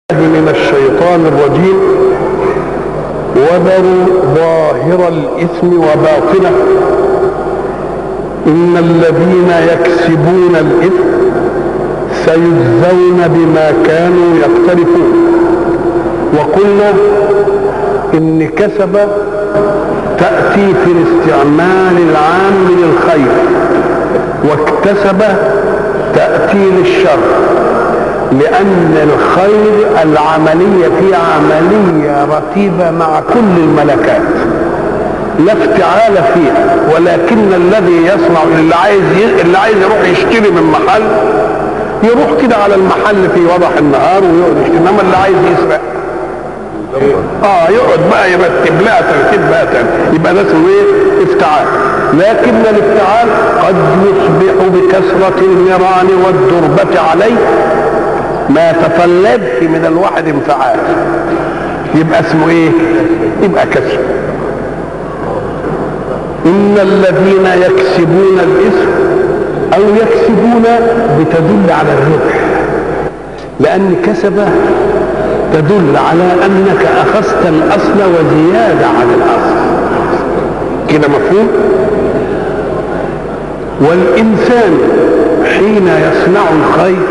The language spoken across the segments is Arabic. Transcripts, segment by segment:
من الشيطان الرجيم. وذروا ظاهر الإثم وباطنه إن الذين يكسبون الإثم سيجزون بما كانوا يقترفون. وقلنا إن كسب تأتي في الاستعمال العام للخير، واكتسب تأتي للشر، لأن الخير العملية في عملية رتيبة مع كل الملكات، لا افتعال فيها، ولكن الذي يصنع اللي عايز يروح يشتري من محل يروح كده على المحل في وضح النهار ويقعد يشتري، انما اللي عايز يسرق يقعد بقى يرتب لها ترتيب بقى تاني، يبقى ده اسمه ايه؟ افتعال. لكن الافتعال قد يصبح بكثرة النيران والدربة عليه ما تطلبش من الواحد انفعال، يبقى اسمه ايه؟ يبقى كسب. ان الذين يكسبون الاثم او يكسبون بتدل على الربح، لان كسب تدل على انك اخذت الاصل وزياده عن الاصل، كده مفهوم؟ والانسان حين يصنع الخير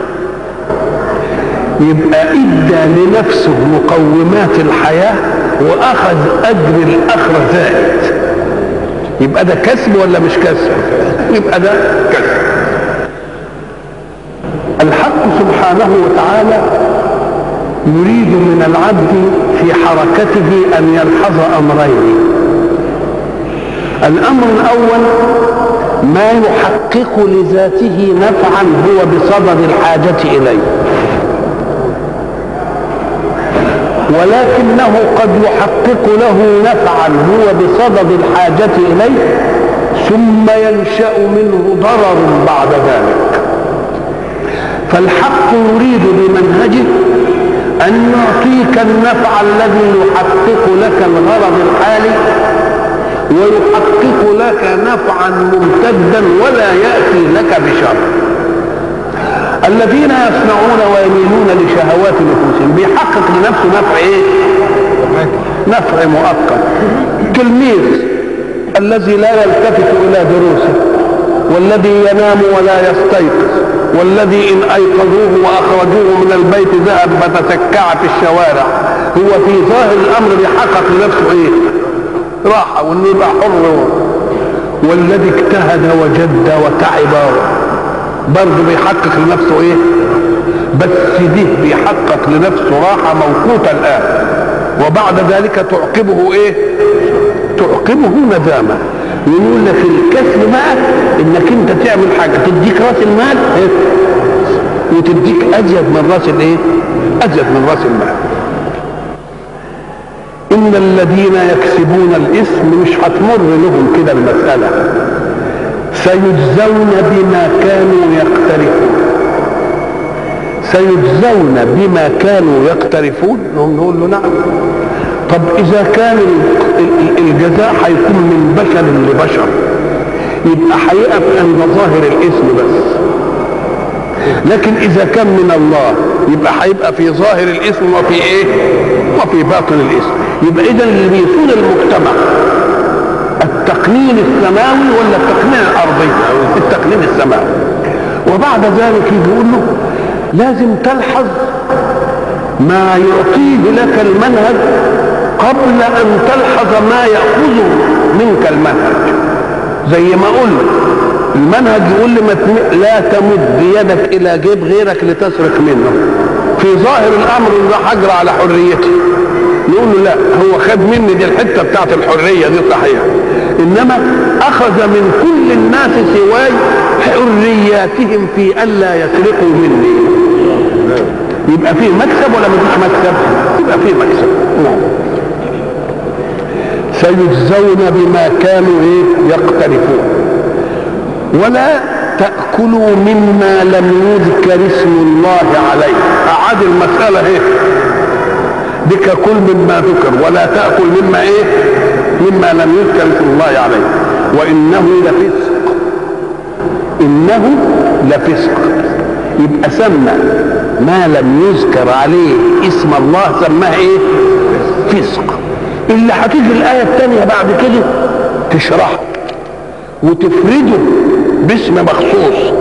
يبقى ادى لنفسه مقومات الحياه واخذ اجر الاخره زائد، يبقى ده كسب ولا مش كسب؟ يبقى ده كسب. الحق سبحانه وتعالى يريد من العبد في حركته ان يلحظ امرين. الامر الاول ما يحقق لذاته نفعا هو بصدد الحاجه اليه، ولكنه قد يحقق له نفعا هو بصدد الحاجه اليه ثم ينشا منه ضرر بعد ذلك. فالحق يريد بمنهجه أن يعطيك النفع الذي يحقق لك الغرض الحالي ويحقق لك نفعا ممتدا ولا يأتي لك بشر. الذين يصنعون ويميلون لشهوات نفوسهم بيحقق لنفسه نفع ايه؟ نفع مؤقت. تلميذ الذي لا يلتفت إلى دروسه، والذي ينام ولا يستيقظ، والذي إن أيقظوه وأخرجوه من البيت ذهب فتسكع في الشوارع، هو في ظاهر الأمر بيحقق لنفسه إيه؟ راحة وإنه يبقى حر. والذي اجتهد وجد وتعب برضه بيحقق لنفسه إيه؟ بس دي بيحقق لنفسه راحة موقوتة الآن، وبعد ذلك تعقبه إيه؟ تعقبه ندامة. يقول لك الكسب بقى انك انت تعمل حاجه تديك راس المال وتديك ازيد من راس الايه؟ ازيد من راس المال. ان الذين يكسبون الاثم مش هتمر لهم كده المساله، سيجزون بما كانوا يقترفون. سيجزون بما كانوا يقترفون. نقول له نعم. طب اذا كان الجزاء هيكون من بشر لبشر يبقى هيقف عند ظاهر الاسم بس، لكن اذا كان من الله يبقى هيبقى في ظاهر الاسم وفي ايه؟ وفي باطن الاسم. يبقى اذا اللي بيسود المجتمع التقنين السماوي ولا التقنين الارضي؟ التقنين السماوي. وبعد ذلك يقول له لازم تلحظ ما يعطيه لك المنهج قبل ان تلحظ ما يأخذه منك المنهج. زي ما قلنا المنهج يقول لي لا تمد يدك الى جيب غيرك لتسرق منه، في ظاهر الامر ده حجر على حريتي. نقول له لا، هو خد مني دي الحته بتاعت الحريه دي صحيح، انما اخذ من كل الناس سواي حرياتهم في الا يسرقوا مني. يبقى فيه مكسب ولا مفيش مكسب؟ يبقى فيه مكسب. سيجزون بما كانوا يقترفون. ولا تأكلوا مما لم يذكر اسم الله عليه. أعاد المسألة ايه؟ بك كل مما ذكر، ولا تأكل مما ايه؟ مما لم يذكر اسم الله عليه، وإنه لفسق. إنه لفسق. يبقى سمى ما لم يذكر عليه اسم الله سماه ايه؟ فسق. اللي هتيجي الآية الثانية بعد كده تشرحه وتفرده باسم مخصوص.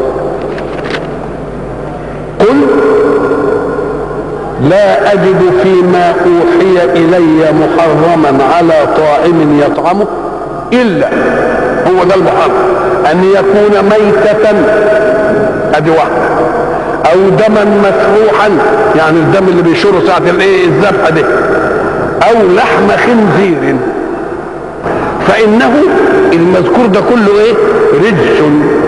قل لا أجد فيما أوحي إلي محرما على طاعم يطعمه إلا، هو ده المحرم، أن يكون ميتة، أدي واحدة، أو دما مسفوحا، يعني الدم اللي بيشوره ساعة الإيه؟ الذبحة دي، أو لحم خنزير، فإنه المذكور ده كله إيه؟ رجس.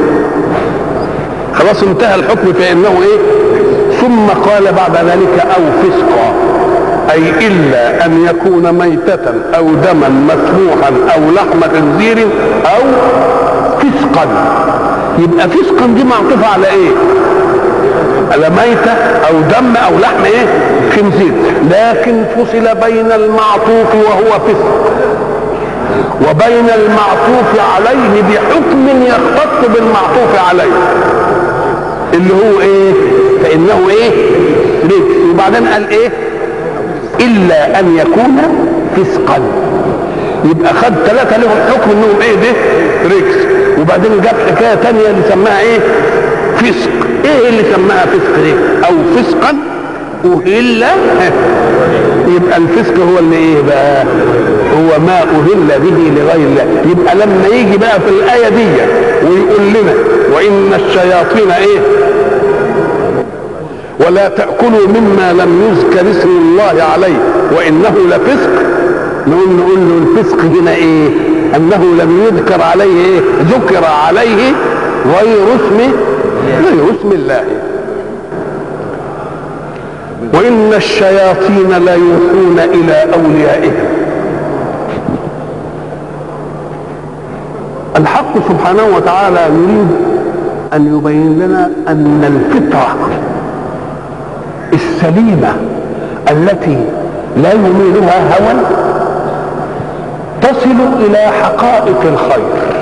خلاص انتهى الحكم فإنه إيه؟ ثم قال بعد ذلك أو فسقا، أي إلا أن يكون ميتة أو دما مسفوحا أو لحم خنزير أو فسقا. يبقى فسقا دي معطوفة على إيه؟ على ميتة أو دم أو لحم إيه؟ خنزير، لكن فصل بين المعطوف وهو فسق وبين المعطوف عليه بحكم يختص بالمعطوف عليه اللي هو ايه؟ فانه ايه؟ رجس. وبعدين قال ايه؟ الا ان يكون فسقا. يبقى خد ثلاثة لهم حكم انهم ايه ده؟ رجس. وبعدين جاب حكاية تانية اللي سماها ايه؟ فسق. ايه اللي سماها فسق دي؟ او فسقا اهل. يبقى الفسق هو اللي ايه بقى؟ هو ما اهل به لغير الله. يبقى لما يجي بقى في الايه دي ويقول لنا وان الشياطين ايه؟ ولا تاكلوا مما لم يذكر اسم الله عليه وانه لفسق، نقول له الفسق هنا ايه؟ انه لم يذكر عليه ايه؟ ذكر عليه غير اسم الله. وإن الشياطين ليوحون إلى أوليائهم. الحق سبحانه وتعالى يريد أن يبين لنا أن الفطرة السليمة التي لا يميلها هوى تصل إلى حقائق الخير،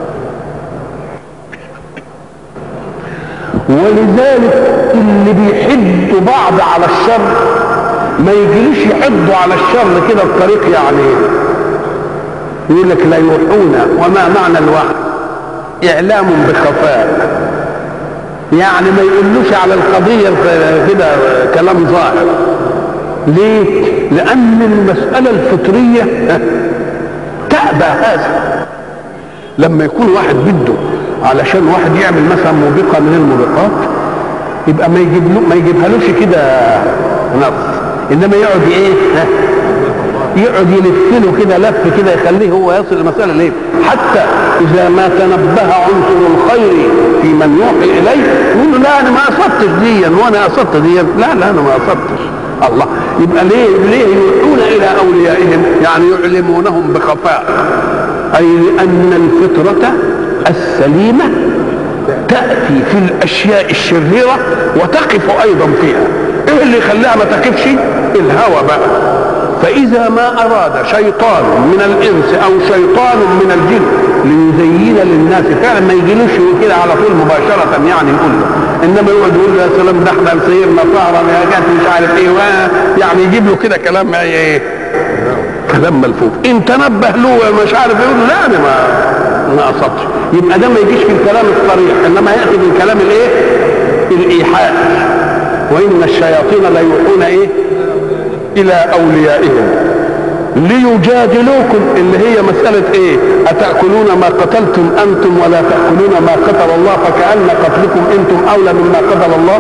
ولذلك اللي بيحدوا بعض على الشر ما يجيليش يحدوا على الشر كده بطريق، يعني يقول لك لا يوحون. وما معنى الوحي؟ اعلام بخفاء، يعني ما يقولوش على القضية كده كلام ظاهر. ليه؟ لأن المسألة الفطرية تأبى هذا. لما يكون واحد بده علشان واحد يعمل مثلا موبقة من الموبقات يبقى ما يجيبهالوش كده نص، انما يقعد ايه؟ يقعد يلف له كده لف كده يخليه هو يصل المسألة ليه؟ حتى اذا ما تنبه عنصر الخير في من يوحي اليه يقول له لا انا ما قصدتش ديا وانا قصدت ديا، لا انا ما قصدتش. الله. يبقى ليه يوحون الى اوليائهم؟ يعني يعلمونهم بخفاء، اي لان الفطرة السليمة تأتي في الأشياء الشريرة وتقف أيضا فيها. إيه اللي يخليها ما تقفش؟ الهوى بقى. فإذا ما أراد شيطان من الإنس أو شيطان من الجن ليزين للناس فعلا ما يجيلوش كده على طول مباشرة يعني يقول له، إنما يقعد يقول له يا سلام ده احنا سيرنا سهرة يا جات مش عارف إيه، يعني يجيب له كده كلام إيه؟ كلام ملفوف. إن تنبه له مش عارف يقول له لا أنا ما قصدتش. يبقى ده ما يجيش في الكلام الصريح، انما ياتي بالكلام الايه؟ الايحاء. وان الشياطين لا يوحون ايه؟ الى اوليائهم ليجادلوكم، اللي هي مساله ايه؟ اتاكلون ما قتلتم انتم ولا تاكلون ما قتل الله فكأن قتلكم انتم اولى مما قتل الله.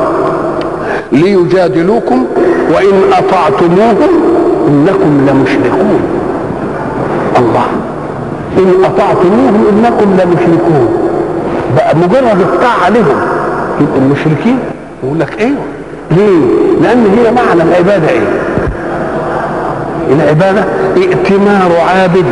ليجادلوكم وان اطعتموهم انكم لمشركون. الله. إن أطعتموهم إنكم لمشركون. بقى مجرد الطاعة لهم يبقوا المشركين. يقول لك إيه؟ ليه؟ لأن هي معنى العبادة إيه؟ العبادة ائتمار عابد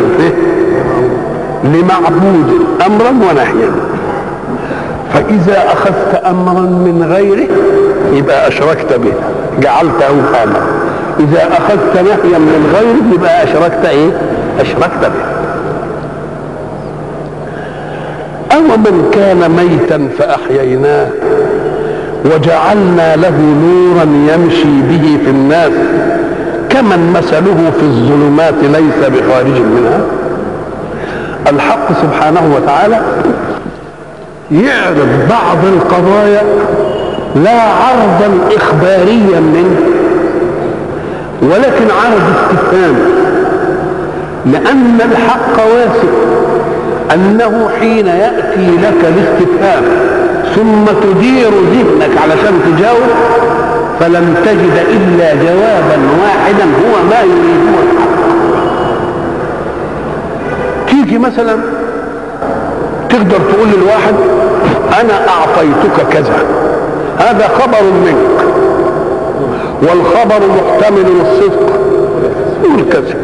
لمعبود أمرا ونهيا. فإذا أخذت أمرا من غيره يبقى أشركت به، جعلته أمرا. إذا أخذت نهيا من غيره يبقى أشركت إيه؟ أشركت به. أو من كان ميتا فأحييناه وجعلنا له نورا يمشي به في الناس كمن مثله في الظلمات ليس بخارج منها. الحق سبحانه وتعالى يعرض بعض القضايا لا عرضا إخباريا منه ولكن عرض استفهام، لأن الحق واثق أنه حين يأتي لك الاستفهام ثم تدير ذهنك علشان تجاوب فلم تجد إلا جوابا واحدا هو ما يريده الحق. تيجي مثلا تقدر تقول للواحد أنا أعطيتك كذا، هذا خبر منك والخبر محتمل الصدق والكذب،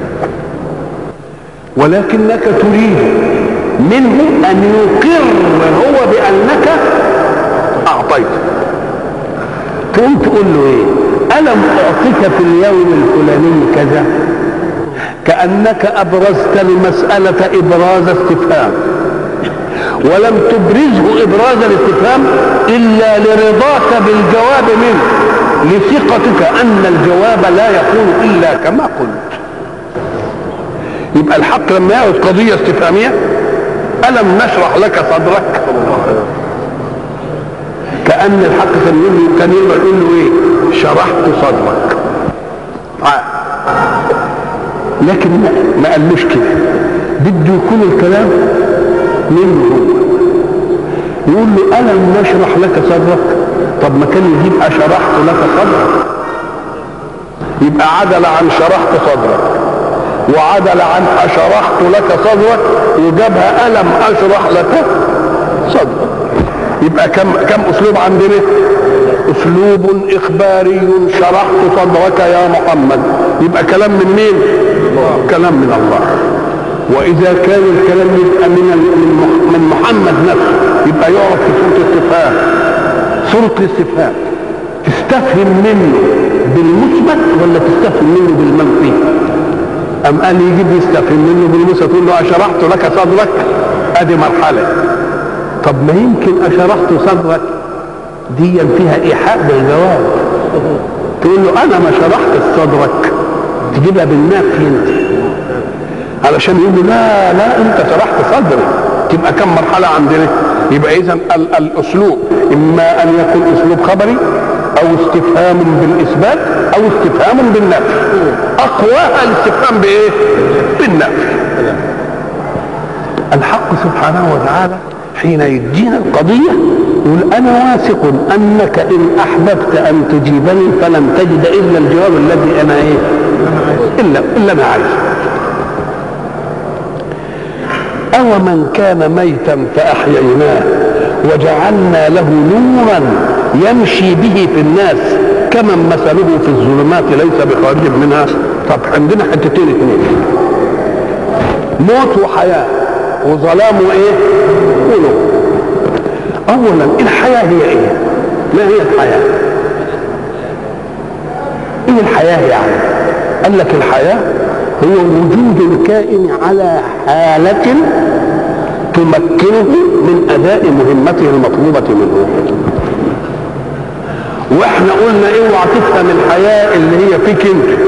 ولكنك تريد منه أن يقر هو بأنك أعطيت. تقوم تقول له إيه؟ ألم أعطيك في اليوم الفلاني كذا؟ كأنك أبرزت المسألة إبراز استفهام، ولم تبرزه إبراز الاستفهام إلا لرضاك بالجواب منه، لثقتك أن الجواب لا يكون إلا كما قلت. يبقى الحق لما يعرض قضية استفهامية ألم نشرح لك صدرك؟ كأن الحق كان يقول له إيه؟ شرحت صدرك. لكن ما قالوش كده، بده يكون الكلام منه هو. يقول له ألم نشرح لك صدرك؟ طب ما كان يجيب أشرحت لك صدرك، يبقى عدل عن شرحت صدرك وعدل عن أشرحت لك صدرك وجابها ألم أشرح لك صدرك. يبقى كم أسلوب عندنا؟ أسلوب إخباري، شرحت صدرك يا محمد، يبقى كلام من مين؟ كلام من الله. وإذا كان الكلام يبقى من محمد نفسه يبقى يعرف في صورة استفهام. صورة الاستفهام تستفهم منه بالمثبت ولا تستفهم منه بالمنفي؟ أم قال يجيب يستفهم منه بالمثبت، تقول له أشرحت لك صدرك، أدي مرحلة. طب ما يمكن أشرحت صدرك دي فيها إيحاء بالجواب، تقول له أنا ما شرحت صدرك، تجيبها بالنفي انت علشان يقول له لا انت شرحت صدري. تبقى كم مرحله عندنا؟ يبقى اذا الاسلوب اما ان يكون اسلوب خبري او استفهام بالاثبات او استفهام بالنفي. اقواها الاستفهام بايه؟ بالنفي. الحق سبحانه وتعالى حين يدينا القضيه يقول انا واثق انك ان احببت ان تجيبني فلن تجد الا الجواب الذي انا ايه؟ الا انا عايزه. أو من كان ميتا فأحييناه وجعلنا له نورا يمشي به في الناس كمن مثله في الظلمات ليس بخارج منها. طب عندنا حتتين اتنين، موت وحياة، وظلام وايه؟ ونور. أولا الحياة هي ايه؟ ما هي الحياة؟ ايه الحياة يعني؟ قال لك الحياة هو وجود الكائن على حالة تمكنه من أداء مهمته المطلوبة منه. واحنا قلنا ايه؟ اوعى تفهم الحياة اللي هي فيك انت.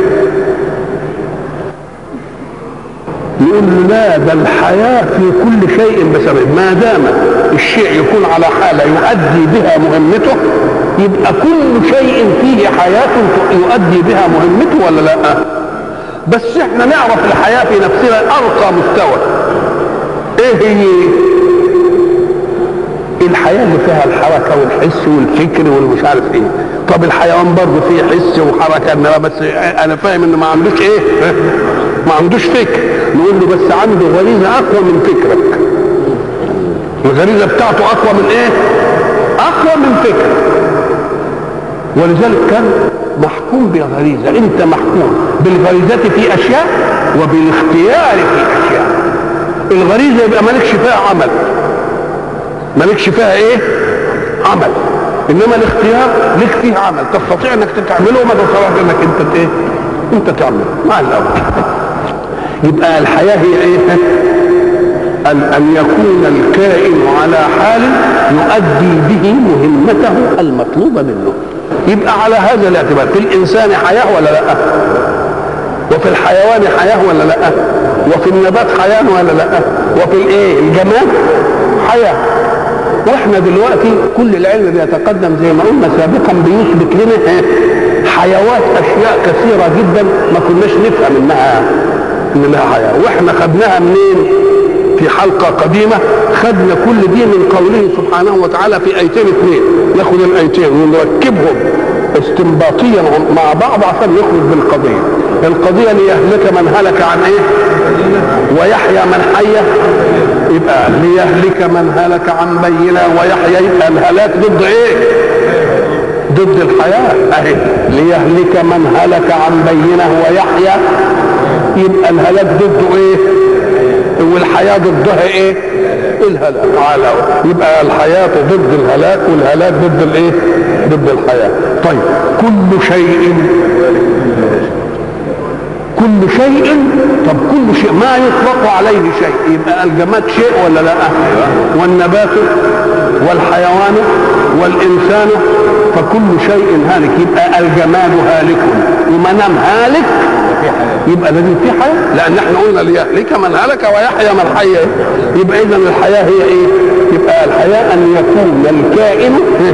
يقول له لا، ده الحياة في كل شيء بسبب، ما دام الشيء يكون على حالة يؤدي بها مهمته يبقى كل شيء فيه حياة يؤدي بها مهمته ولا لا؟ بس احنا نعرف الحياة في نفسنا ارقى مستوى. ايه هي الحياة اللي فيها الحركة والحس والفكر والمش عارف ايه؟ طب الحيوان برضه فيه حس وحركة، انما بس انا فاهم انه ما عندوش ايه؟ ما عندوش فكر. نقول له بس عنده غريزة اقوى من فكرك. الغريزة بتاعته اقوى من ايه؟ اقوى من فكرك. ولذلك كان محكوم بغريزة. انت محكوم بالغريزات في اشياء وبالاختيار في اشياء. الغريزة يبقى مالكش فيها عمل، مالكش فيها ايه؟ عمل. انما الاختيار لك فيه عمل، تستطيع انك تعمله وما تستطيعش انك انت ايه؟ انت تعمله مع الاول. يبقى الحياة هي ايه؟ أن يكون الكائن على حال يؤدي به مهمته المطلوبة منه. يبقى على هذا الاعتبار في الإنسان حياة ولا لا؟ وفي الحيوان حياة ولا لا؟ وفي النبات حياة ولا لا؟ وفي الايه الجماد حياة. واحنا دلوقتي كل العلم بيتقدم زي ما قلنا سابقا بيثبت لنا حيوات اشياء كثيرة جدا ما كناش نفهم انها حياة، واحنا خدناها منين؟ في حلقة قديمة خدنا كل دي من قوله سبحانه وتعالى في ايتين اثنين، ناخد الايتين ونركبهم استنباطيا مع بعض عشان نخرج بالقضية. القضية ليهلك من هلك عن ايه؟ ويحيى من حي. يبقى ليهلك من هلك عن بينة ويحيى، يبقى الهلاك ضد ايه؟ ضد الحياة اهي. ليهلك من هلك عن بينة ويحيى، يبقى الهلاك ضده ايه؟ والحياة ضدها ايه؟ الهلاك. يبقى الحياة ضد الهلاك والهلاك ضد الايه؟ ضد الحياة. طيب كل شيء طب كل شيء ما يطلق عليه شيء، يبقى الجماد شيء ولا لا؟ والنبات والحيوان والإنسان، فكل شيء هالك. يبقى الجماد هالك، وما دام هالك يبقى لازم في حياة، لأن احنا قلنا ليهلك من هلك ويحيى من حي. يبقى إذا الحياة هي إيه؟ يبقى الحياة أن يكون الكائن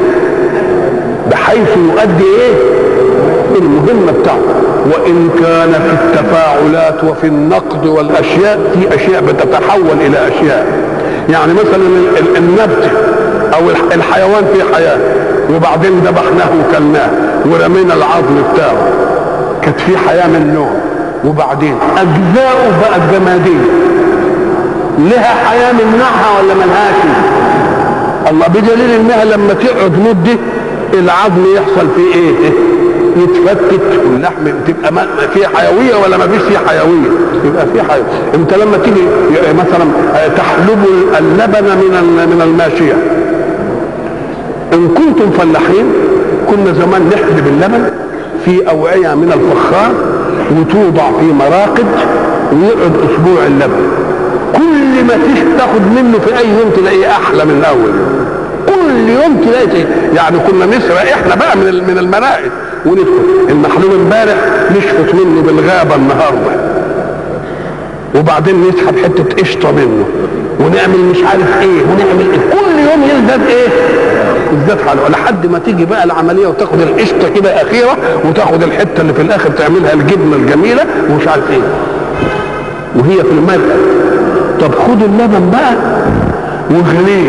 بحيث يؤدي إيه؟ المهمة بتاعته. وإن كان في التفاعلات وفي النقد والأشياء في أشياء بتتحول إلى أشياء، يعني مثلا النبت أو الحيوان فيه حياة وبعدين ذبحناه وكلناه ورمينا العظم بتاعه، كانت فيه حياة من نوع، وبعدين أجزاؤه بقت جمادية، لها حياة من نوعها ولا ملهاش؟ الله، بدليل انها لما تقعد مده العظم يحصل فيه ايه؟ يتفتت واللحم تبقى فيه حيويه ولا ما فيش فيه حيويه؟ يبقى فيه حيويه. انت لما تيجي مثلا تحلب اللبن من الماشيه، ان كنتم فلاحين كنا زمان نحلب اللبن في اوعيه من الفخار وتوضع في مراقد ويقعد اسبوع اللبن، كل ما تاخد منه في اي يوم تلاقيه احلى من الاول، كل يوم تلاقي. يعني كنا نسرق احنا بقى من المراقد وندخل المحلول امبارح نشفط منه بالغابه النهارده، وبعدين نسحب حته قشطه منه ونعمل مش عارف ايه ونعمل ايه، كل يوم يزداد ايه؟ يزداد حلوه، لحد ما تيجي بقى العمليه وتاخد القشطه كده اخيره وتاخد الحته اللي في الاخر تعملها الجبنه الجميله ومش عارف ايه، وهي في المرقد. طب خد اللبن بقى واغليه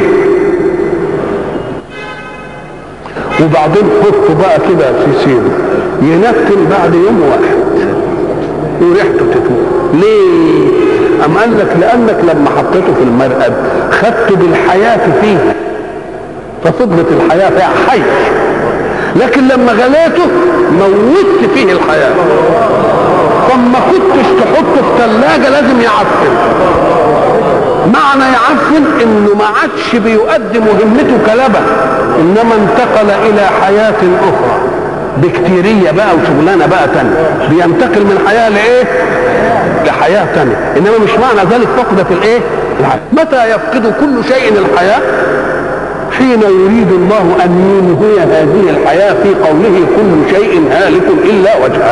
وبعدين حطه بقى كده في سيره ينتن بعد يوم واحد وريحته تتوب. ليه؟ أم قال لك لأنك لما حطيته في المرقد خدته بالحياة فيه ففضلت الحياة فيها حي، لكن لما غليته موتت فيه الحياة، فما كنتش تحطه في ثلاجة لازم يعفن. معنى يعفن انه ما عادش بيؤدي مهمته كلبن، انما انتقل الى حياة اخرى بكتيرية بقى وشغلانة بقى تانية، بينتقل من حياة لايه؟ لحياة تانية. انما مش معنى ذلك فقدت الايه؟ متى يفقد كل شيء الحياة؟ حين يريد الله ان ينهي هذه الحياة في قوله كل شيء هالك الا وجهه.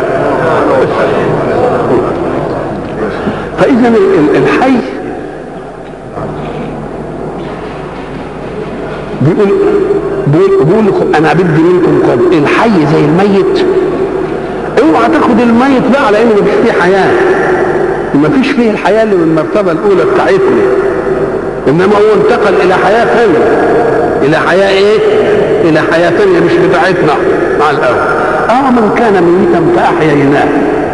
فاذا الحي بيقول انا بدي منكم قبل الحي زي الميت، اوعى تاخد الميت بقى على انه مفيش فيه حياه، مفيش فيه الحياه اللي من المرتبه الاولى بتاعتنا، انما هو انتقل الى حياه ثانيه، الى حياه ايه؟ الى حياه ثانيه مش بتاعتنا مع الاول. من كان ميتا فاحييناه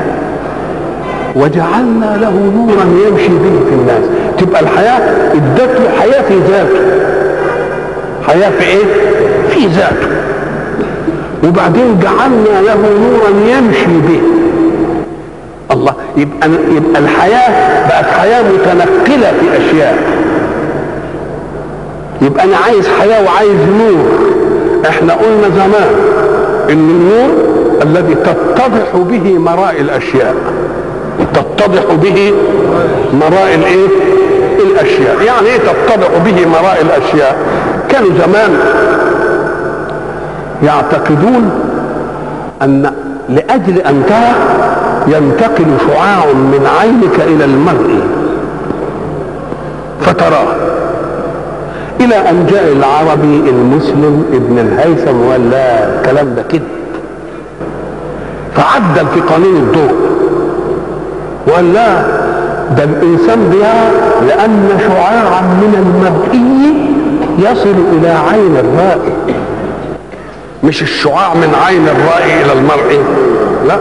وجعلنا له نورا يمشي به في الناس. تبقى الحياه ادت له حياه في ذاته، حياة في ايه؟ في ذاته. وبعدين جعلنا له نورا يمشي به. الله، يبقى الحياة بقت حياة متنقلة في اشياء. يبقى انا عايز حياة وعايز نور. احنا قلنا زمان ان النور الذي تتضح به مرائي الاشياء، تتضح به مرائي الايه؟ الاشياء. يعني ايه تتضح به مرائي الاشياء؟ كانوا زمان يعتقدون ان لاجل ان ترى ينتقل شعاع من عينك الى المرء فتراه، الى ان جاء العربي المسلم ابن الهيثم وقال لا الكلام ده كده، فعدل في قانون الضوء وقال لا ده الانسان بيرى لان شعاعا من المرئي يصل الى عين الرائي، مش الشعاع من عين الرائي الى المرئي، لا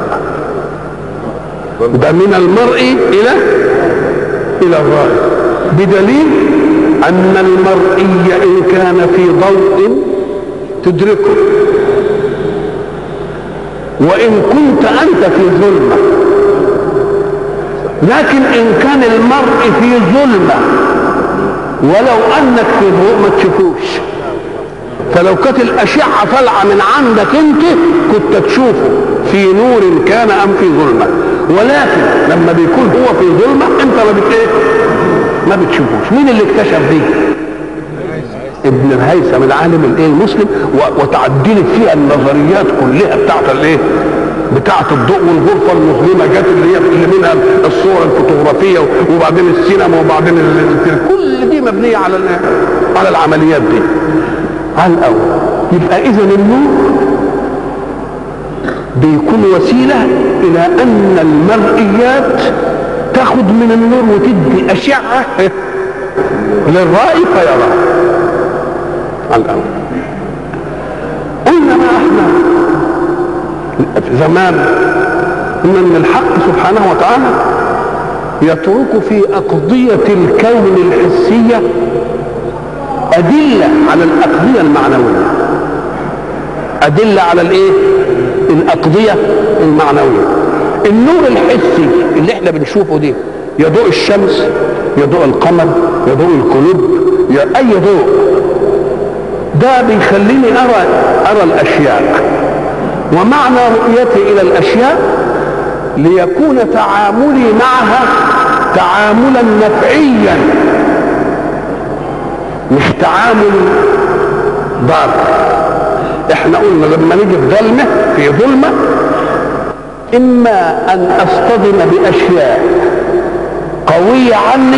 ده من المرئي الى الرائي، بدليل ان المرئي ان كان في ضوء تدركه، وان كنت انت في ظلمه، لكن ان كان المرء في ظلمه ولو انك في ضوء ما تشوفوش، فلو كانت الاشعه طالعه من عندك انت كنت تشوفه في نور كان ام في ظلمه، ولكن لما بيكون هو في ظلمه انت ما بتشوفوش. مين اللي اكتشف دي؟ ابن الهيثم العالم المسلم، وتعدلت فيها النظريات كلها بتاعت الضوء، والغرفه المظلمه جت اللي منها الصور الفوتوغرافيه، وبعدين السينما، وبعدين كل دي مبنيه على العمليات دي على الاول. يبقى اذا النور بيكون وسيله الى ان المرئيات تاخد من النور وتدي اشعه للرائي فيرى على الاول. قلنا ما احنا زمان ان الحق سبحانه وتعالى يترك في اقضيه الكون الحسيه ادله على الاقضيه المعنويه، ادله على الاقضيه المعنويه. النور الحسي اللي احنا بنشوفه دي، يا ضوء الشمس، يا ضوء القمر، يا ضوء القلوب، يا اي ضوء، ده بيخليني ارى الاشياء، ومعنى رؤيتي الى الاشياء ليكون تعاملي معها تعاملا نفعيا، مش تعامل ضار. احنا قلنا لما نيجي في ظلمه اما ان اصطدم باشياء قويه عني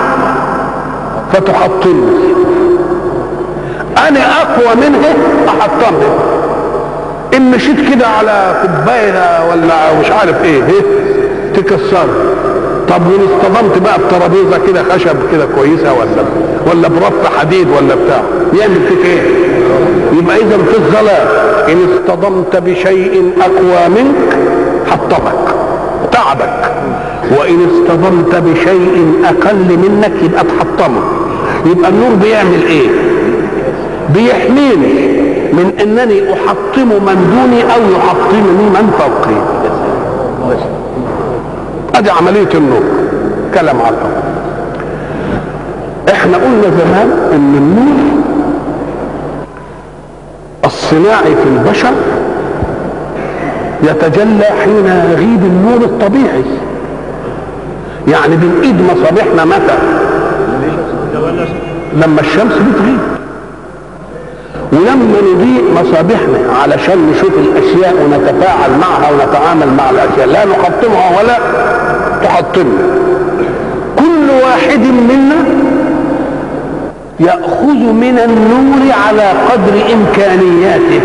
فتحطمني، انا اقوى منها احطمها، ان مشيت كده على كوبايه ولا مش عارف ايه تكسرها. طب وان اصطدمت بقى بترابيزه كده خشب كده كويسه ولا برف حديد ولا بتاع، يعمل فيك ايه؟ يبقى اذا في الظلام ان اصطدمت بشيء اقوى منك حطمك تعبك، وان اصطدمت بشيء اقل منك يبقى تحطمه. يبقى النور بيعمل ايه؟ بيحميني من انني احطم من دوني او يحطمني من فوقي. ادي عمليه النور، كلام على الأرض. احنا قلنا زمان ان النور الصناعي في البشر يتجلى حين يغيب النور الطبيعي، يعني بنقيد مصابيحنا متى؟ لما الشمس بتغيب، ولما نضيء مصابيحنا علشان نشوف الاشياء ونتفاعل معها ونتعامل مع الاشياء، لا نحطمها ولا تحطمنا. كل واحد منا يأخذ من النور على قدر امكانياته.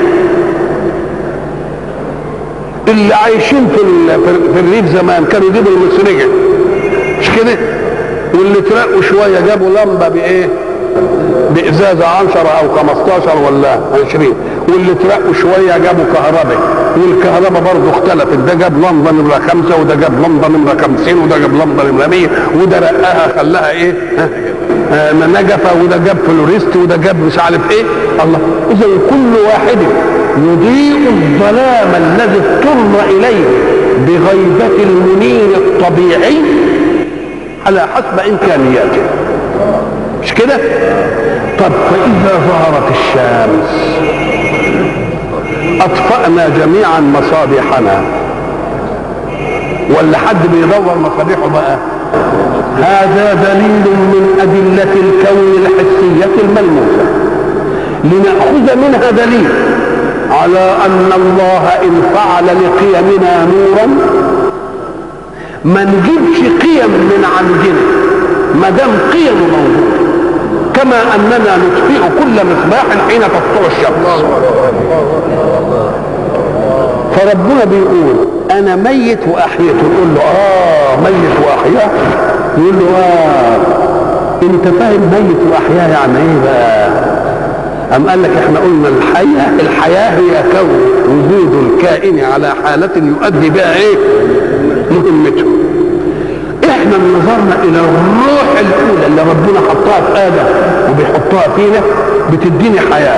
اللي عايشين في الريف زمان كانوا يجيبوا المسرجة مش كده، واللي ترقوا شويه جابوا لمبه بازازه 10 او 15 ولا 20، واللي ترقوا شويه جابوا كهرباء، والكهرباء برضه اختلفت، ده جاب لمبه نمره 5 وده جاب لمبه نمره 50 وده جاب لمبه نمره 100 وده رقاها خلاها نجفه وده جاب فلوريست وده جاب مش عارف ايه. الله، اذا كل واحد يضيء الظلام الذي اضطر اليه بغيبه المنير الطبيعي على حسب امكانياته، مش كده؟ طب فاذا ظهرت الشمس اطفأنا جميعا مصابيحنا، ولا حد بيدور مصابيحه بقى؟ هذا دليل من أدلة الكون الحسية الملموسة، لنأخذ منها دليل على أن الله إن فعل لقيمنا نورا ما نجيبش قيم من عندنا ما دام قيم موجودة، كما أننا نطفئ كل مصباح حين تطلع الشمس. فربنا بيقول أنا ميت وأحييت، نقول له ميت وأحياه، يقول له أنت فاهم ميت وأحياه يعني إيه بقى؟ أم قال لك احنا قلنا الحياة هي كون وجود الكائن على حالة يؤدي بها ايه مهمته. احنا نظرنا الى الروح الاولى اللي ربنا حطها في ادم وبيحطها فينا بتديني حياة،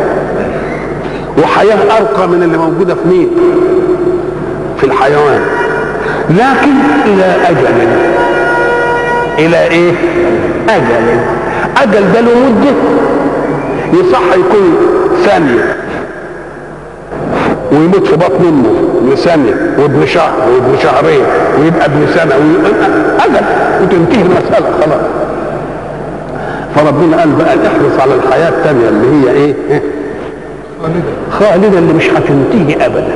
وحياة ارقى من اللي موجودة في مين؟ في الحيوان، لكن الى اجل. الى ايه؟ اجل ده له مدة، يصح يكون ثانية ويموت في بطن امه ثانية، وابن شهر وابن شهرين ويبقى ابن سنة ويبقى اجل وتنتهي المسألة خلاص. فربنا قال بقى احرص على الحياة الثانية اللي هي ايه؟ خالدة، اللي مش هتنتهي ابدا.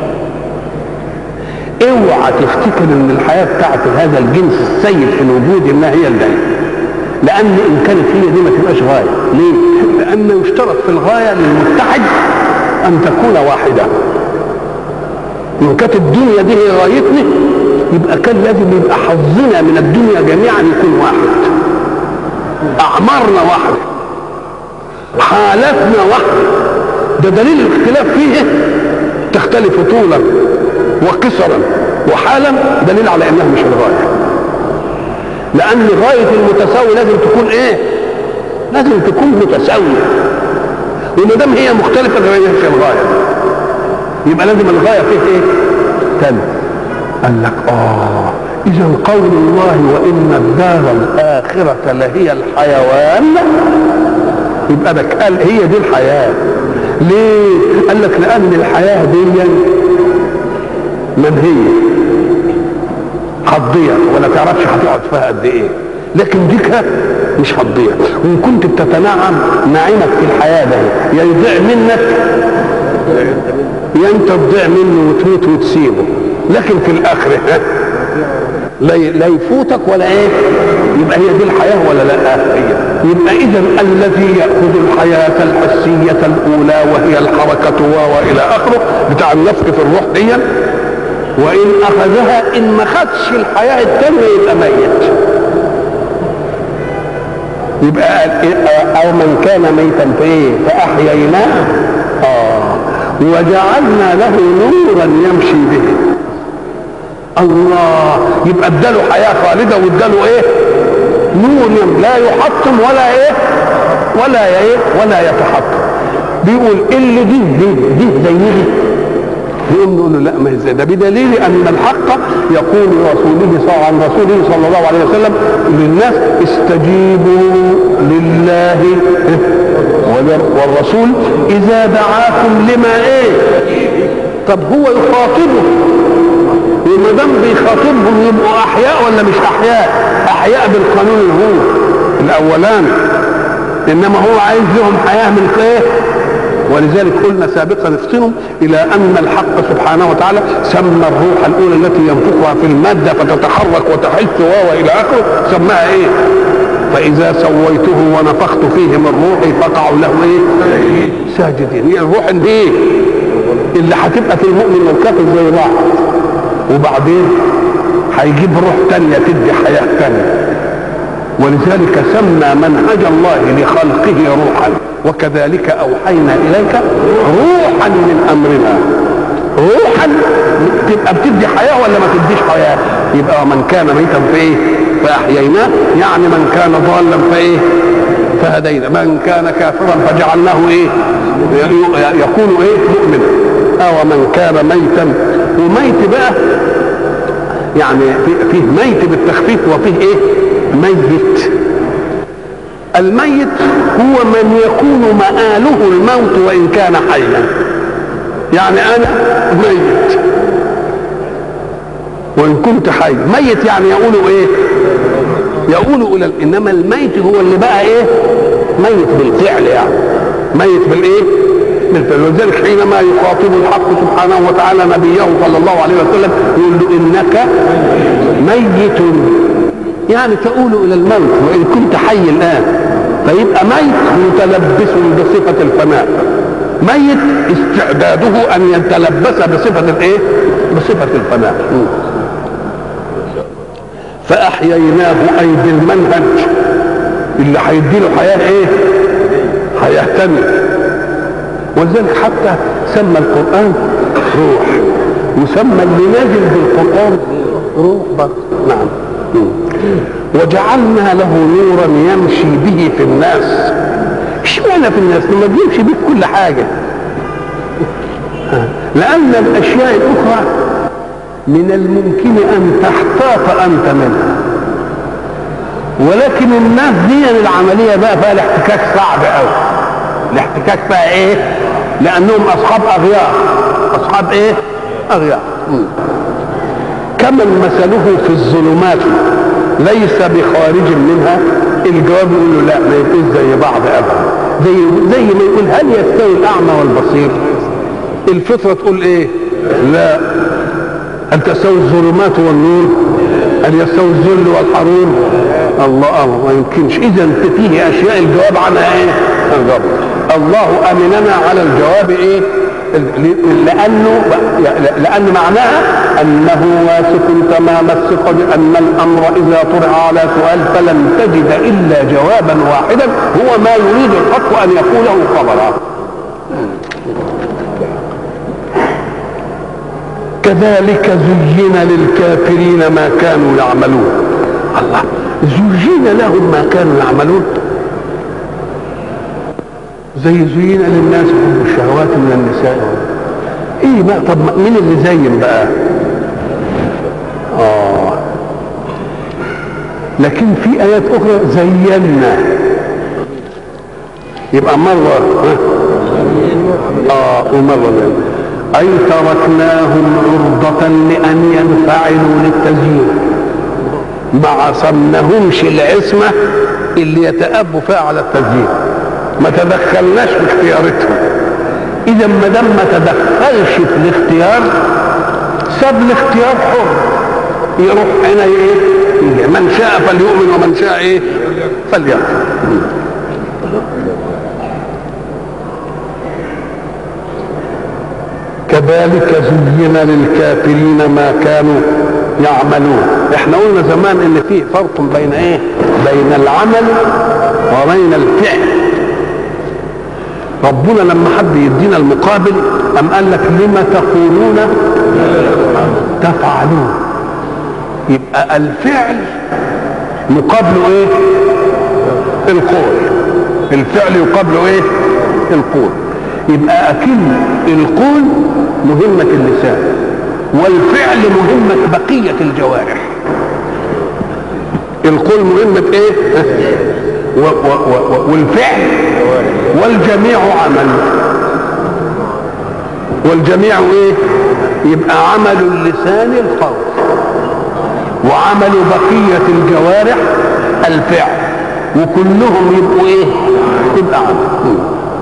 اوعى تفتكر ان الحياة بتاعت هذا الجنس السيد في الوجود انها هي الدائمة، لان ان كانت هي دي ما تبقاش غاية. ليه؟ لان يشترط في الغاية للمتحد ان تكون واحدة. ان كانت الدنيا دي هي غايتنا يبقى كان لازم يبقى حظنا من الدنيا جميعا يكون واحد، اعمارنا واحدة، حالاتنا واحدة. ده دليل الاختلاف فيه تختلف طولا وقصرا وحالا، دليل على انها مش الغاية. لان غاية المتساوي لازم تكون ايه؟ لازم تكون متساوية، وما دام هي مختلفة ما هيش الغاية، يبقى لازم الغاية فيه ايه؟ تاني. قال لك اذا قول الله وان الدار الاخرة لهي الحيوان، يبقى ده قال هي دي الحياة. ليه؟ قال لك لان الحياة دي منهية هتضيع ولا تعرفش هتقعد فيها قد ايه، لكن ديك مش هتضيع. وان كنت بتتنعم نعيمك في الحياة ده يا يضيع منك يا انت تضيع منه وتموت وتسيبه، لكن في الاخرة لا يفوتك ولا ايه. يبقى هي دي الحياة ولا لا؟ هي. يبقى اذا الذي يأخذ الحياة الحسية الاولى وهي الحركة والى اخره بتاع النفخ في الروح دي، وان اخذها ان ما خدش الحياة التانية يبقى ميت. يبقى او من كان ميتا فايه فاحييناه وجعلنا له نورا يمشي به. الله، يبقى اداله حياة خالدة واداله ايه؟ نور لا يحطم ولا ايه ولا يتحطم. بيقول اللي دي زي دي، يقول له لا ما هي زي ده، بدليل ان الحق يقول عن رسوله صلى الله عليه وسلم للناس استجيبوا لله والرسول اذا دعاكم لما ايه. طب هو يخاطبه، وما دام بيخاطبهم يبقوا احياء ولا مش احياء؟ احياء بالقانون اللي هو الاولاني، انما هو عايز لهم حياه من ايه. ولذلك قلنا سابقا افتنوا الى ان الحق سبحانه وتعالى سمى الروح الاولى التي ينفخها في الماده فتتحرك وتحس والى اخره سماها ايه؟ فاذا سويته ونفخت فيه من روحي فقعوا له ايه؟ ساجدين. هي الروح ايه اللي هتبقى في المؤمن والكافر زي بعض، وبعدين هيجيب روح تانية تدي حياه تانية. ولذلك سمى منهج الله لخلقه روحا، وكذلك اوحينا اليك روحا من امرنا. روحا تبقى بتدي حياه ولا ما تديش حياه؟ يبقى من كان ميتا فايه فاحييناه، يعني من كان ضالا فايه فهدينا، من كان كافرا فجعلناه ايه يكون ايه مؤمنا. او من كان ميتا، وميت بقى يعني فيه ميت بالتخفيف وفيه ايه ميت. الميت هو من يكون مآله الموت وإن كان حيا. يعني أنا ميت وإن كنت حي. ميت يعني يقولوا إيه؟ يقول الى انما الميت هو اللي بقى ايه؟ ميت بالفعل، يعني ميت بالايه؟ بالفعل. ولذلك حينما يخاطب الحق سبحانه وتعالى نبيه صلى الله عليه وسلم يقول له انك ميت، يعني تؤول الى الموت وان كنت حي الان. فيبقى ميت متلبس بصفه الفناء، ميت استعداده ان يتلبس بصفه الايه؟ بصفه الفناء. فاحييناه اي بالمنهج اللي هيديله حياه ايه؟ حياه تانيه. ولذلك حتى سمى القران روح، وسمى اللي نازل بالقران روح برضه. نعم. وجعلنا له نورا يمشي به في الناس. اشمعنى في الناس؟ لما بيمشي به كل حاجه، لان الاشياء الاخرى من الممكن ان تحتاط انت منها، ولكن الناس دي العمليه بقى فيها الاحتكاك صعب قوي. الاحتكاك بقى ايه؟ لانهم اصحاب اغيار. اصحاب ايه؟ اغيار. كمن مثله في الظلمات ليس بخارج منها. الجواب يقول له لا، ما يبقوش زي بعض ابدا. زي ما يقول هل يستوي الاعمى والبصير؟ الفطره تقول ايه؟ لا. هل تستوي الظلمات والنور؟ هل يستوي الذل والحرور؟ الله ما يمكنش. اذا فيه اشياء الجواب عنها ايه؟ الجواب. الله امننا على الجواب ايه؟ لأن معناها أنه واثق تمام الثقة بأن الأمر إذا طرح على سؤال فلن تجد إلا جوابا واحدا هو ما يريد الحق أن يقوله خبرا. كذلك زين للكافرين ما كانوا يعملون. الله، زين لهم ما كانوا يعملون. زي زين للناس حب الشهوات من النساء. ايه بقى؟ طب مين اللي زين بقى؟ لكن في ايات اخرى زينا، يبقى مره ومره زين. اي تركناهم عرضة لان ينفعلوا للتزيين، ما عصمناهمش العصمه اللي يتأبوا فيها على التزيين، ما تدخلناش في اختياراتهم. اذا ما دام ما تدخلش في الاختيار ساب الاختيار حر، يروح هنا ايه؟ من شاء فليؤمن ومن شاء ايه؟ فليكفر. كذلك زين للكافرين ما كانوا يعملون. احنا قلنا زمان ان في فرق بين ايه؟ بين العمل وبين الفعل. ربنا لما حب يدينا المقابل أم قال لك لما تقولون تفعلون. يبقى الفعل مقابله ايه؟ القول. الفعل يقابله ايه؟ القول. يبقى اكن القول مهمة اللسان والفعل مهمة بقية الجوارح. القول مهمة ايه؟ والفعل والجميع عمل. والجميع ايه؟ يبقى عمل اللسان القول وعمل بقية الجوارح الفعل، وكلهم يبقوا ايه؟ يبقى عمل.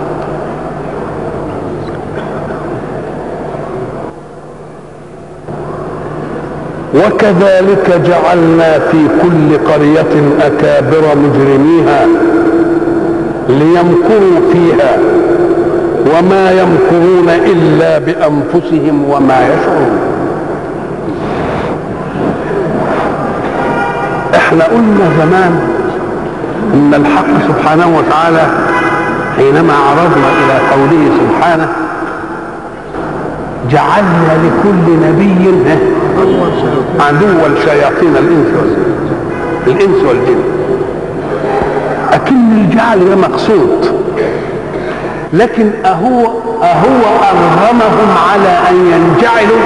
وكذلك جعلنا في كل قرية أكابر مجرميها ليمكروا فيها وما يمكرون إلا بأنفسهم وما يشعرون. احنا قلنا زمان ان الحق سبحانه وتعالى حينما عرضنا الى قوله سبحانه جعلنا لكل نبي عدوا الشياطين الانس والجن. اكن الجعل ده مقصود، لكن اهو ارغمهم على ان ينجعلوا،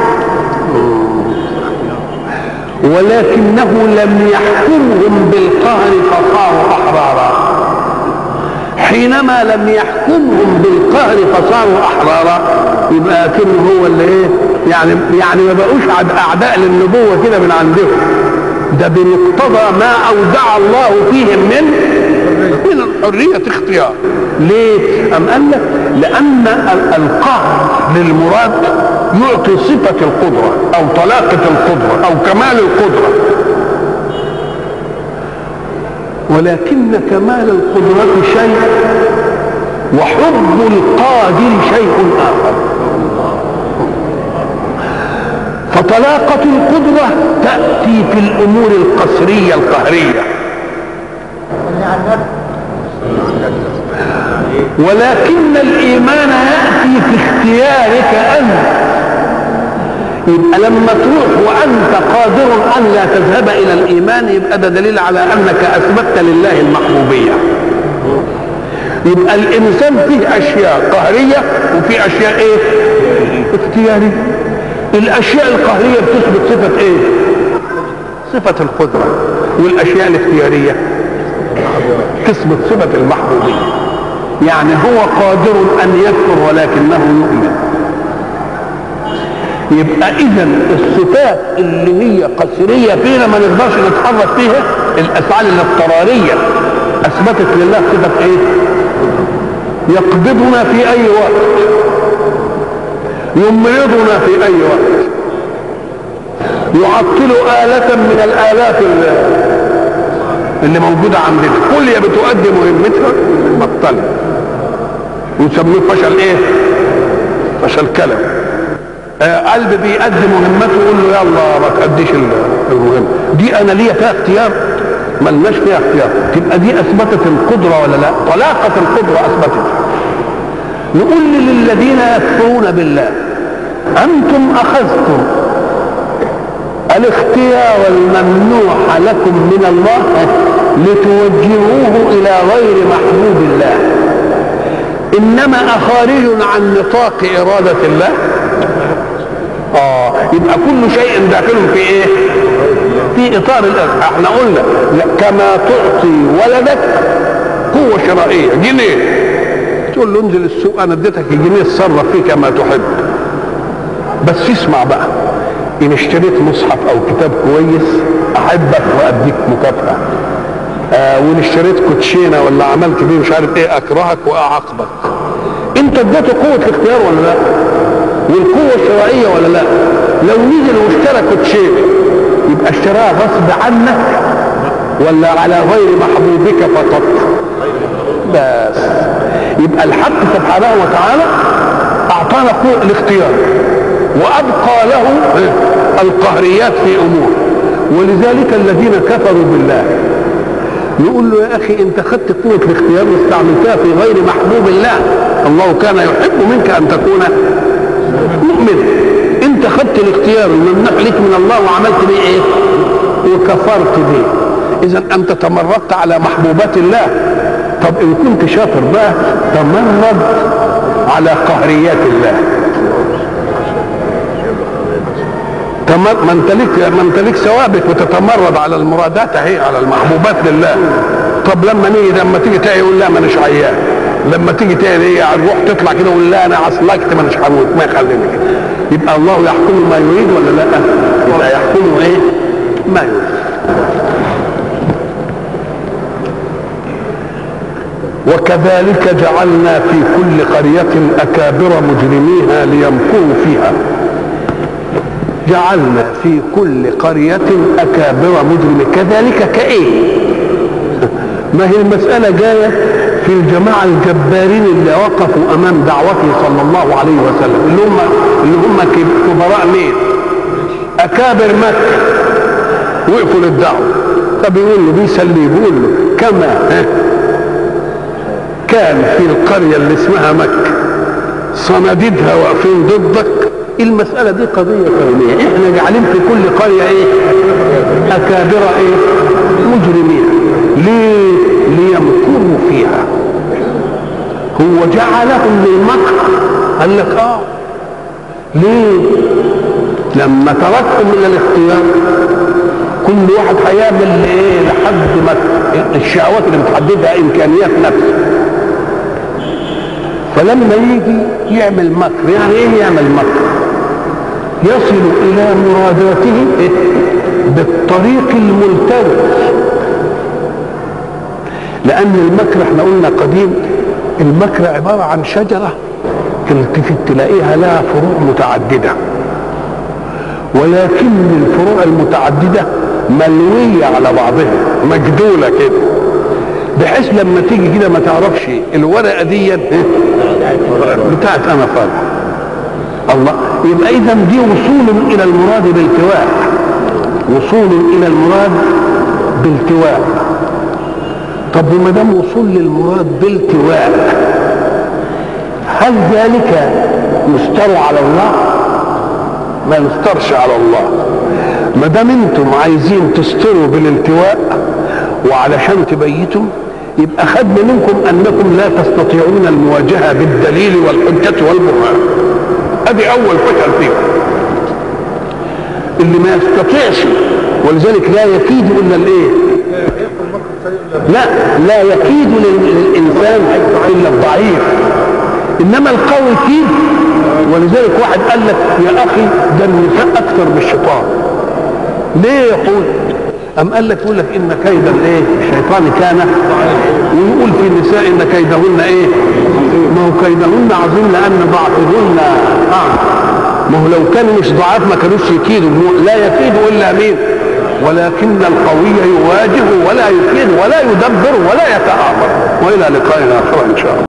ولكنه لم يحكمهم بالقهر فصاروا احرارا. حينما لم يحكمهم بالقهر فصاروا احرارا يبقى كأنه هو اللي ايه؟ يعني ما بقوش اعداء للنبوه كده من عندهم، ده بمقتضى ما اودع الله فيهم من الحريه اختيار. ليه؟ ام قال لك لان القهر للمراد يعطي صفه القدره او طلاقه القدره او كمال القدره، ولكن كمال القدره شيء وحب القادر شيء آخر. فطلاقة القدرة تأتي في الأمور القسرية القهرية، ولكن الإيمان يأتي في اختيارك أنت. يبقى لما تروح وأنت قادر أن لا تذهب إلى الإيمان يبقى ده دليل على أنك أثبتت لله المحبوبية. يبقى الانسان فيه اشياء قهريه وفيه اشياء ايه؟ اختياريه. الاشياء القهريه بتثبت صفه ايه؟ صفه القدره. والاشياء الاختياريه تثبت صفه المحبوبيه. يعني هو قادر ان يكفر ولكنه يؤمن. يبقى اذا الصفات اللي هي قسريه فينا ما نقدرش نتحرك فيها، الافعال الاضطراريه اثبتت لله صفه ايه؟ يقبضنا في اي وقت، يمرضنا في اي وقت، يعطل آلة من الآلات اللي موجودة عندنا، كل هي بتؤدي مهمتها بطلت، ونسميه فشل ايه؟ فشل كلام. قلب بيأدي مهمته يقول له يلا ما تأديش المهمة دي، انا ليا فيها اختيار؟ ملناش فيها اختيار. تبقى دي اثبتت القدرة ولا لا؟ طلاقة القدرة اثبتت. نقول للذين يكفرون بالله انتم اخذتم الاختيار الممنوح لكم من الله لتوجهوه الى غير محبوب الله، انما اخارج عن نطاق اراده الله. يبقى كل شيء داخل في ايه؟ في اطار الارض. احنا قلنا كما تعطي ولدك قوه شرائيه جنيه، تقول له انزل السوق انا اديتك الجنيه اتصرف فيه كما تحب، بس اسمع بقى، ان اشتريت مصحف او كتاب كويس احبك واديك مكافاه، وان اشتريت كوتشينه ولا عملت بيه مش عارف ايه اكرهك واعاقبك. انت اديته قوه الاختيار ولا لا؟ والقوه الشرائيه ولا لا؟ لو نزل واشترى كوتشينه يبقى اشتراها غصب عنك ولا على غير محبوبك فقط؟ بس يبقى الحق سبحانه وتعالى اعطانا قوه الاختيار وابقى له القهريات في امور. ولذلك الذين كفروا بالله نقول له يا اخي انت خدت قوه الاختيار واستعملتها في غير محبوب الله. الله كان يحب منك ان تكون مؤمن، انت خدت الاختيار الممنوح لك من الله وعملت بيه ايه؟ وكفرت به. اذا انت تمردت على محبوبات الله. طب ان كنت شاطر بقى تمرد على قهريات الله. ما انت لك ثوابت وتتمرد على المرادات اهي، على المحبوبات لله. طب لما تيجي تلاقي يقول لا ما اناش عيان، لما تيجي تلاقي ايه الروح تطلع كده يقول لا انا عصلكت ما اناش هموت، ما يخليني كده. يبقى الله يحكم ما يريد ولا لا؟ يبقى يحكم ايه؟ ما يريد. وكذلك جعلنا في كل قرية أكابر مجرميها ليمكروا فيها. جعلنا في كل قرية أكابر مجرمين. كذلك كإيه؟ ما هي المسألة جاية في الجماعة الجبارين اللي وقفوا أمام دعوته صلى الله عليه وسلم، اللي هم كبراء مين؟ أكابر مكة وقفوا للدعوة. طب يقول له بيسليه بيقول له كما كان في القرية اللي اسمها مكة صناديدها واقفين ضدك. المسألة دي قضية كونية، احنا جعلين في كل قرية ايه؟ أكابر ايه؟ مجرمين. ليه؟ ليمكروا فيها. هو جعلهم للمكر. قال لك ليه؟ لما تركهم من الاختيار كل واحد هيعمل ايه لحد ما الشهوات اللي بتحددها امكانيات نفسه. فلما يجي يعمل مكر، يعني ايه يعمل مكر؟ يصل الى مراداته بالطريق الملتوي، لأن المكر احنا قلنا قديم المكر عبارة عن شجرة تلتفت تلاقيها لها فروع متعددة، ولكن الفروع المتعددة ملوية على بعضها مجدولة كده، بحيث لما تيجي كده ما تعرفش الورقة دي بتاعت أنا فالح الله. يبقى إذا دي وصول إلى المراد بالتواء، وصول إلى المراد بالتواء. طب وما دام وصول للمراد بالتواء، هل ذلك يستر على الله؟ ما يسترش على الله. ما دام انتم عايزين تستروا بالالتواء وعلشان تبيتوا، يبقى خدنا منكم انكم لا تستطيعون المواجهه بالدليل والحجه والبرهان. ادي اول فشل فيكم، اللي ما يستطيعش، ولذلك لا يكيد الا الايه؟ لا يكيد للانسان الا الضعيف، انما القوي يكيد. ولذلك واحد قال لك يا اخي ده النساء اكثر من الشيطان. ليه يقول؟ ام قال لك يقول لك ان كيد الايه؟ الشيطان كان، ويقول في النساء ان كيدهن ايه؟ ما هو كيدهن عظيم لان ضعفهن ما هو لو كانوا مش ضعاف ما كانوش يكيدوا. لا يكيد الا مين؟ ولكن القوي يواجه ولا يكيد ولا يدبر ولا يتآمر. والى لقاء اخر ان شاء الله.